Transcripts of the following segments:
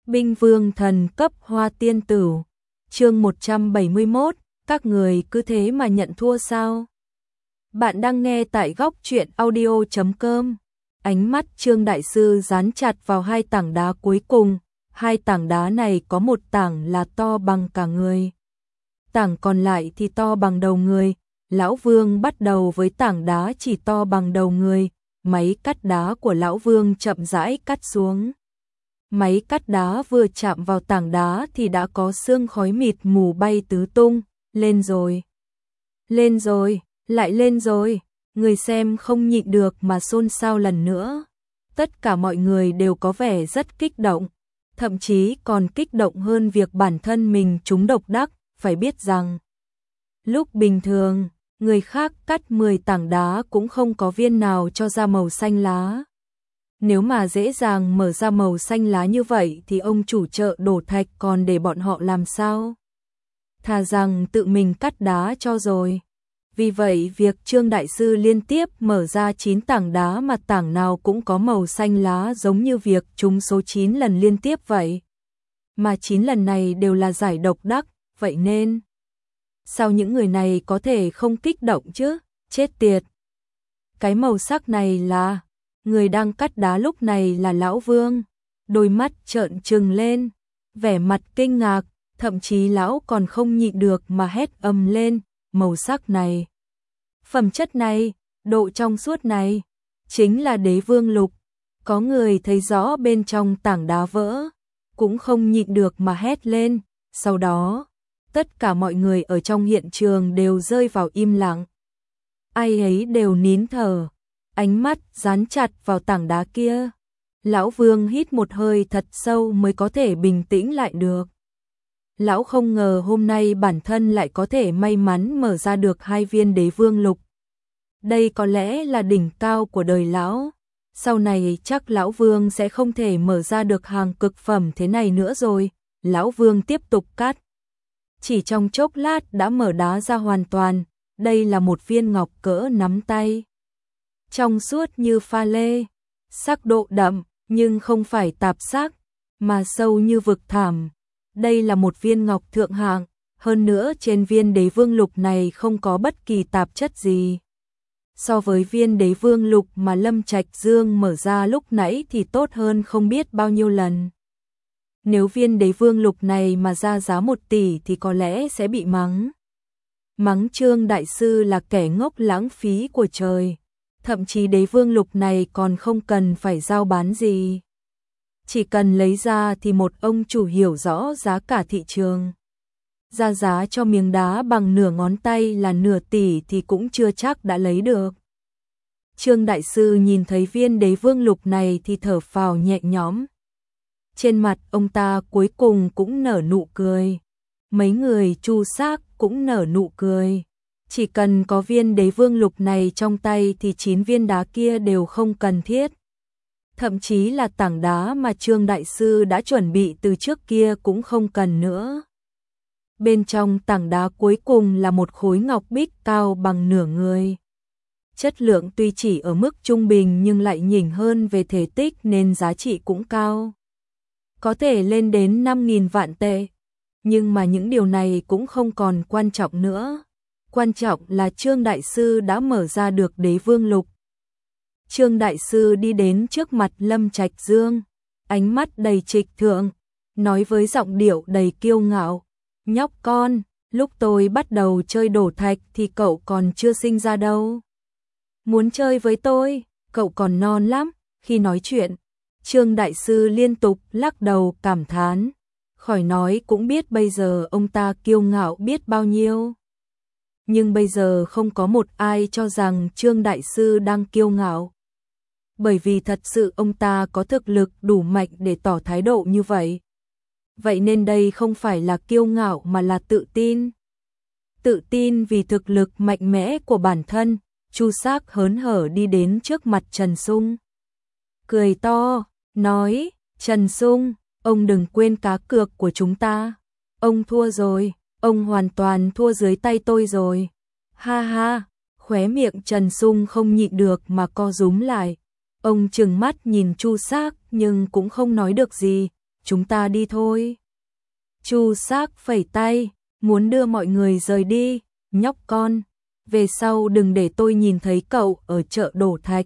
Binh Vương thần cấp Hoa Tiên Tử. Chương 171, các người cứ thế mà nhận thua sao? Bạn đang nghe tại góc truyện audio.com. Ánh mắt Trương đại sư dán chặt vào hai tảng đá cuối cùng, hai tảng đá này có một tảng là to bằng cả người. Tảng còn lại thì to bằng đầu người. Lão Vương bắt đầu với tảng đá chỉ to bằng đầu người, máy cắt đá của Lão Vương chậm rãi cắt xuống. Máy cắt đá vừa chạm vào tảng đá thì đã có sương khói mịt mù bay tứ tung, lên rồi, lại lên rồi, người xem không nhịn được mà xôn xao lần nữa. Tất cả mọi người đều có vẻ rất kích động, thậm chí còn kích động hơn việc bản thân mình trúng độc đắc, phải biết rằng lúc bình thường, người khác cắt 10 tảng đá cũng không có viên nào cho ra màu xanh lá. Nếu mà dễ dàng mở ra màu xanh lá như vậy thì ông chủ chợ đổ thạch còn để bọn họ làm sao? Thà rằng tự mình cắt đá cho rồi. Vì vậy việc Trương đại sư liên tiếp mở ra 9 tảng đá mà tảng nào cũng có màu xanh lá giống như việc trúng số 9 lần liên tiếp vậy. Mà 9 lần này đều là giải độc đắc, vậy nên sao những người này có thể không kích động chứ? Chết tiệt. Cái màu sắc này là... Người đang cắt đá lúc này là Lão Vương, đôi mắt trợn trừng lên, vẻ mặt kinh ngạc, thậm chí Lão còn không nhịn được mà hét ầm lên, màu sắc này, phẩm chất này, độ trong suốt này, chính là Đế Vương Lục. Có người thấy rõ bên trong tảng đá vỡ, cũng không nhịn được mà hét lên, sau đó, tất cả mọi người ở trong hiện trường đều rơi vào im lặng. Ai ấy đều nín thở. Ánh mắt dán chặt vào tảng đá kia. Lão Vương hít một hơi thật sâu mới có thể bình tĩnh lại được. Lão không ngờ hôm nay bản thân lại có thể may mắn mở ra được 2 viên Đế Vương Lục. Đây có lẽ là đỉnh cao của đời lão. Sau này chắc Lão Vương sẽ không thể mở ra được hàng cực phẩm thế này nữa rồi. Lão Vương tiếp tục cắt. Chỉ trong chốc lát đã mở đá ra hoàn toàn. Đây là một viên ngọc cỡ nắm tay. Trong suốt như pha lê, sắc độ đậm nhưng không phải tạp sắc, mà sâu như vực thẳm. Đây là một viên ngọc thượng hạng, hơn nữa trên viên Đế Vương Lục này không có bất kỳ tạp chất gì. So với viên Đế Vương Lục mà Lâm Trạch Dương mở ra lúc nãy thì tốt hơn không biết bao nhiêu lần. Nếu viên Đế Vương Lục này mà ra giá 1 tỷ thì có lẽ sẽ bị mắng. Mắng Trương đại sư là kẻ ngốc lãng phí của trời. Thậm chí Đế Vương Lục này còn không cần phải giao bán gì. Chỉ cần lấy ra thì một ông chủ hiểu rõ giá cả thị trường. Ra giá cho miếng đá bằng nửa ngón tay là nửa tỷ thì cũng chưa chắc đã lấy được. Trương đại sư nhìn thấy viên Đế Vương Lục này thì thở phào nhẹ nhõm. Trên mặt ông ta cuối cùng cũng nở nụ cười. Mấy người Chu Xác cũng nở nụ cười. Chỉ cần có viên Đế Vương Lục này trong tay thì 9 viên đá kia đều không cần thiết. Thậm chí là tảng đá mà Trương đại sư đã chuẩn bị từ trước kia cũng không cần nữa. Bên trong tảng đá cuối cùng là một khối ngọc bích cao bằng nửa người. Chất lượng tuy chỉ ở mức trung bình nhưng lại nhỉnh hơn về thể tích nên giá trị cũng cao. Có thể lên đến 5.000 vạn tệ. Nhưng mà những điều này cũng không còn quan trọng nữa. Quan trọng là Trương đại sư đã mở ra được Đế Vương Lục. Trương đại sư đi đến trước mặt Lâm Trạch Dương, ánh mắt đầy trịch thượng, nói với giọng điệu đầy kiêu ngạo, nhóc con, lúc tôi bắt đầu chơi đổ thạch thì cậu còn chưa sinh ra đâu. Muốn chơi với tôi, cậu còn non lắm. Khi nói chuyện, Trương đại sư liên tục lắc đầu cảm thán, khỏi nói cũng biết bây giờ ông ta kiêu ngạo biết bao nhiêu. Nhưng bây giờ không có một ai cho rằng Trương đại sư đang kiêu ngạo. Bởi vì thật sự ông ta có thực lực đủ mạnh để tỏ thái độ như vậy. Vậy nên đây không phải là kiêu ngạo mà là tự tin. Tự tin vì thực lực mạnh mẽ của bản thân, Chu Xác hớn hở đi đến trước mặt Trần Sung. Cười to, nói, Trần Sung, ông đừng quên cá cược của chúng ta. Ông thua rồi. Ông hoàn toàn thua dưới tay tôi rồi. Ha ha, khóe miệng Trần Sung không nhịn được mà co rúm lại. Ông trừng mắt nhìn Chu Xác nhưng cũng không nói được gì. chúng ta đi thôi. Chu Sắc phẩy tay, muốn đưa mọi người rời đi, nhóc con, về sau đừng để tôi nhìn thấy cậu ở chợ đổ thạch.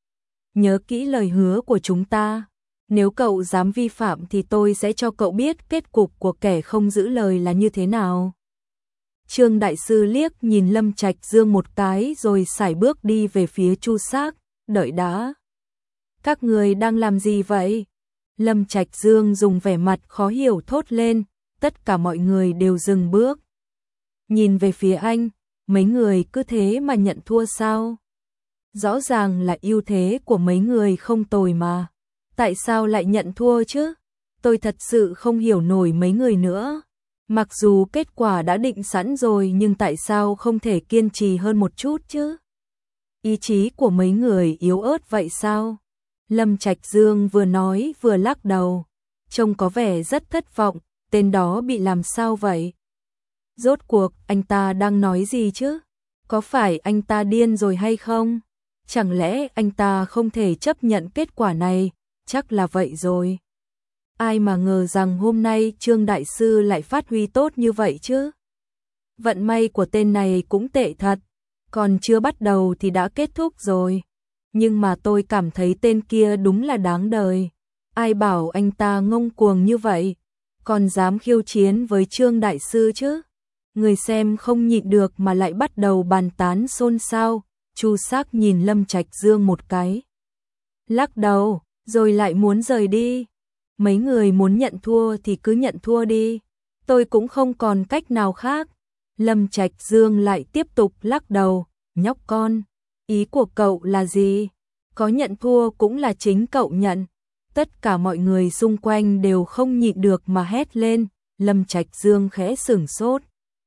Nhớ kỹ lời hứa của chúng ta, nếu cậu dám vi phạm thì tôi sẽ cho cậu biết kết cục của kẻ không giữ lời là như thế nào. Trương đại sư liếc nhìn Lâm Trạch Dương một cái rồi sải bước đi về phía Chu Sắc, đợi đã. Các người đang làm gì vậy? Lâm Trạch Dương dùng vẻ mặt khó hiểu thốt lên, tất cả mọi người đều dừng bước. Nhìn về phía anh, mấy người cứ thế mà nhận thua sao? Rõ ràng là ưu thế của mấy người không tồi mà. Tại sao lại nhận thua chứ? Tôi thật sự không hiểu nổi mấy người nữa. Mặc dù kết quả đã định sẵn rồi nhưng tại sao không thể kiên trì hơn một chút chứ? Ý chí của mấy người yếu ớt vậy sao? Lâm Trạch Dương vừa nói vừa lắc đầu, trông có vẻ rất thất vọng, tên đó bị làm sao vậy? Rốt cuộc anh ta đang nói gì chứ? Có phải anh ta điên rồi hay không? Chẳng lẽ anh ta không thể chấp nhận kết quả này? Chắc là vậy rồi. Ai mà ngờ rằng hôm nay Trương đại sư lại phát huy tốt như vậy chứ? Vận may của tên này cũng tệ thật, còn chưa bắt đầu thì đã kết thúc rồi. Nhưng mà tôi cảm thấy tên kia đúng là đáng đời. Ai bảo anh ta ngông cuồng như vậy, còn dám khiêu chiến với Trương đại sư chứ? Người xem không nhịn được mà lại bắt đầu bàn tán xôn xao. Chu Sắc nhìn Lâm Trạch Dương một cái, lắc đầu, rồi lại muốn rời đi. Mấy người muốn nhận thua thì cứ nhận thua đi, tôi cũng không còn cách nào khác. Lâm Trạch Dương lại tiếp tục lắc đầu, nhóc con, ý của cậu là gì? Có nhận thua cũng là chính cậu nhận. Tất cả mọi người xung quanh đều không nhịn được mà hét lên. Lâm Trạch Dương khẽ sửng sốt,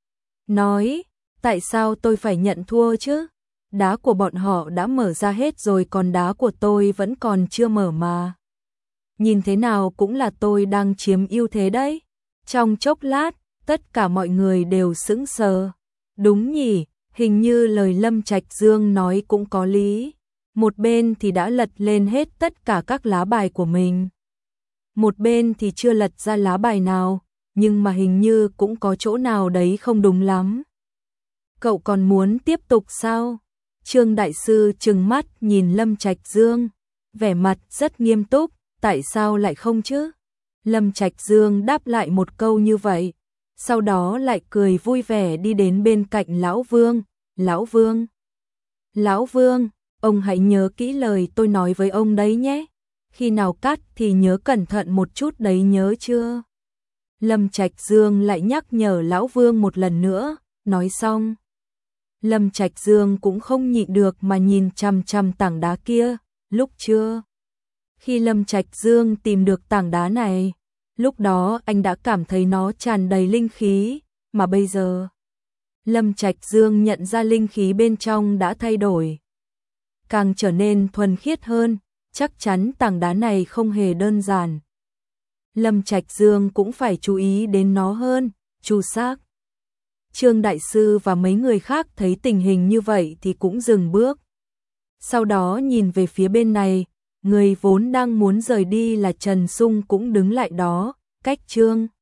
nói, tại sao tôi phải nhận thua chứ? Đá của bọn họ đã mở ra hết rồi còn đá của tôi vẫn còn chưa mở mà. Nhìn thế nào cũng là tôi đang chiếm ưu thế đấy. Trong chốc lát, tất cả mọi người đều sững sờ. Đúng nhỉ, hình như lời Lâm Trạch Dương nói cũng có lý. Một bên thì đã lật lên hết tất cả các lá bài của mình. Một bên thì chưa lật ra lá bài nào, nhưng mà hình như cũng có chỗ nào đấy không đúng lắm. Cậu còn muốn tiếp tục sao? Trương đại sư trừng mắt nhìn Lâm Trạch Dương, vẻ mặt rất nghiêm túc, tại sao lại không chứ? Lâm Trạch Dương đáp lại một câu như vậy, sau đó lại cười vui vẻ đi đến bên cạnh Lão Vương. Lão Vương, Lão Vương, ông hãy nhớ kỹ lời tôi nói với ông đấy nhé. Khi nào cắt thì nhớ cẩn thận một chút đấy, nhớ chưa? Lâm Trạch Dương lại nhắc nhở Lão Vương một lần nữa. Nói xong, Lâm Trạch Dương cũng không nhịn được mà nhìn chằm chằm tảng đá kia. Lúc trưa, khi Lâm Trạch Dương tìm được tảng đá này, lúc đó anh đã cảm thấy nó tràn đầy linh khí, mà bây giờ Lâm Trạch Dương nhận ra linh khí bên trong đã thay đổi, càng trở nên thuần khiết hơn, chắc chắn tảng đá này không hề đơn giản. Lâm Trạch Dương cũng phải chú ý đến nó hơn. Chu Sắc, Trương đại sư và mấy người khác thấy tình hình như vậy thì cũng dừng bước. Sau đó nhìn về phía bên này, người vốn đang muốn rời đi là Trần Sung cũng đứng lại đó, cách Trương